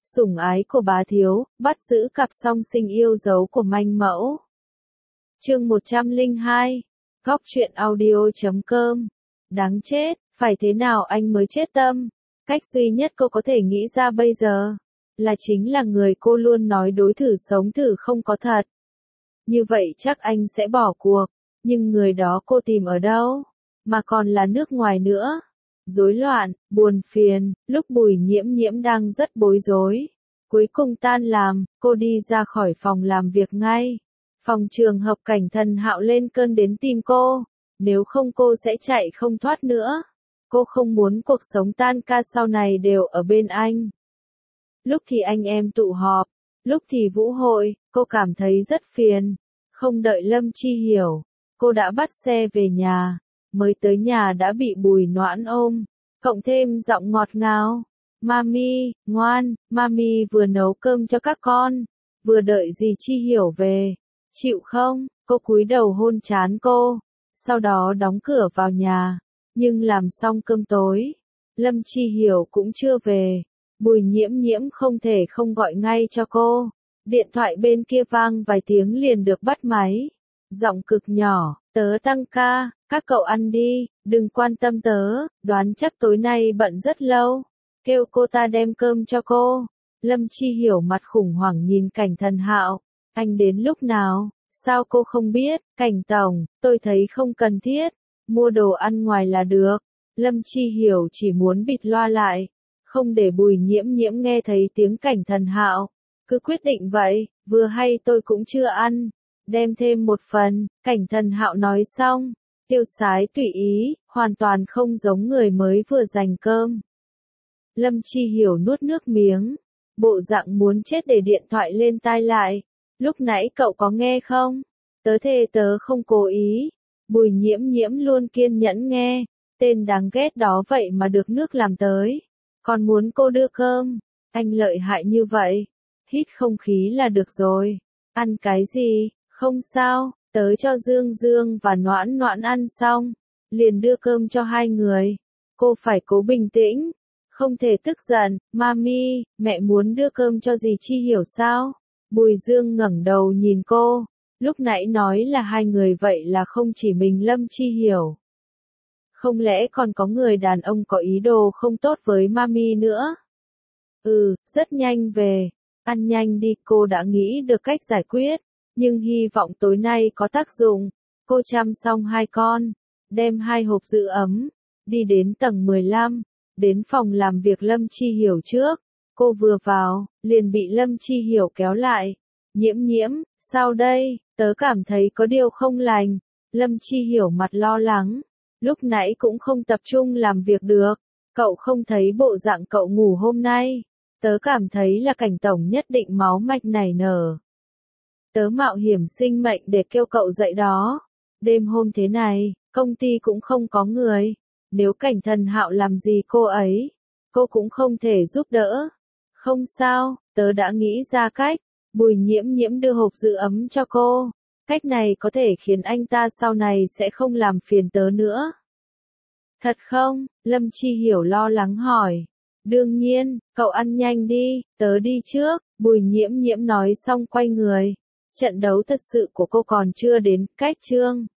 sủng ái của bá thiếu, bắt giữ cặp song sinh yêu dấu của manh mẫu. Chương 102, Góc truyện audio.com. Đáng chết, phải thế nào anh mới chết tâm? Cách duy nhất cô có thể nghĩ ra bây giờ là chính là người cô luôn nói đối thử sống thử không có thật. Như vậy chắc anh sẽ bỏ cuộc, nhưng người đó cô tìm ở đâu? Mà còn là nước ngoài nữa. Rối loạn, buồn phiền, lúc Bùi Nhiễm Nhiễm đang rất bối rối. Cuối cùng tan làm, cô đi ra khỏi phòng làm việc ngay. Phòng trường hợp Cảnh Thần Hạo lên cơn đến tìm cô. Nếu không cô sẽ chạy không thoát nữa. Cô không muốn cuộc sống tan ca sau này đều ở bên anh. Lúc thì anh em tụ họp, lúc thì vũ hội, cô cảm thấy rất phiền. Không đợi Lâm Chi hiểu, cô đã bắt xe về nhà. Mới tới nhà đã bị Bùi Noãn ôm, cộng thêm giọng ngọt ngào. Mami, ngoan, Mami vừa nấu cơm cho các con, vừa đợi dì Chi hiểu về. Chịu không? Cô cúi đầu hôn trán cô, sau đó đóng cửa vào nhà. Nhưng làm xong cơm tối, Lâm Chi hiểu cũng chưa về. Bùi Nhiễm Nhiễm không thể không gọi ngay cho cô. Điện thoại bên kia vang vài tiếng liền được bắt máy. Giọng cực nhỏ, tớ tăng ca, các cậu ăn đi, đừng quan tâm tớ, đoán chắc tối nay bận rất lâu. Kêu cô ta đem cơm cho cô. Lâm Chi hiểu mặt khủng hoảng nhìn Cảnh Thần Hạo. Anh đến lúc nào? Sao cô không biết? Cảnh tổng, tôi thấy không cần thiết. Mua đồ ăn ngoài là được. Lâm Chi hiểu chỉ muốn bịt loa lại. Không để Bùi Nhiễm Nhiễm nghe thấy tiếng Cảnh Thần Hạo. Cứ quyết định vậy, vừa hay tôi cũng chưa ăn. Đem thêm một phần, Cảnh Thần Hạo nói xong. Tiêu sái tùy ý, hoàn toàn không giống người mới vừa giành cơm. Lâm Chi hiểu nuốt nước miếng. Bộ dạng muốn chết để điện thoại lên tai lại. Lúc nãy cậu có nghe không? Tớ thề tớ không cố ý. Bùi Nhiễm Nhiễm luôn kiên nhẫn nghe. Tên đáng ghét đó vậy mà được nước làm tới. Còn muốn cô đưa cơm. Anh lợi hại như vậy. Hít không khí là được rồi. Ăn cái gì? Không sao, tớ cho Dương Dương và Noãn Noãn ăn xong. Liền đưa cơm cho hai người. Cô phải cố bình tĩnh. Không thể tức giận. Mami, mẹ muốn đưa cơm cho dì Chi hiểu sao? Bùi Dương ngẩng đầu nhìn cô. Lúc nãy nói là hai người vậy là không chỉ mình Lâm Chi hiểu. Không lẽ còn có người đàn ông có ý đồ không tốt với Mami nữa? Rất nhanh về. Ăn nhanh đi, cô đã nghĩ được cách giải quyết. Nhưng hy vọng tối nay có tác dụng. Cô chăm xong hai con. Đem hai hộp giữ ấm. Đi đến tầng 15. Đến phòng làm việc Lâm Chi hiểu trước. Cô vừa vào, liền bị Lâm Chi hiểu kéo lại. Nhiễm Nhiễm, sao đây? Tớ cảm thấy có điều không lành. Lâm Chi hiểu mặt lo lắng. Lúc nãy cũng không tập trung làm việc được. Cậu không thấy bộ dạng cậu ngủ hôm nay. Tớ cảm thấy là Cảnh tổng nhất định máu mạch nảy nở. Tớ mạo hiểm sinh mệnh để kêu cậu dậy đó. Đêm hôm thế này, công ty cũng không có người. Nếu Cảnh Thần Hạo làm gì cô ấy, cô cũng không thể giúp đỡ. Không sao, tớ đã nghĩ ra cách. Bùi Nhiễm Nhiễm đưa hộp giữ ấm cho cô. Cách này có thể khiến anh ta sau này sẽ không làm phiền tớ nữa. Thật không? Lâm Chi hiểu lo lắng hỏi. Đương nhiên, cậu ăn nhanh đi, tớ đi trước. Bùi Nhiễm Nhiễm nói xong quay người. Trận đấu thật sự của cô còn chưa đến, cách chương.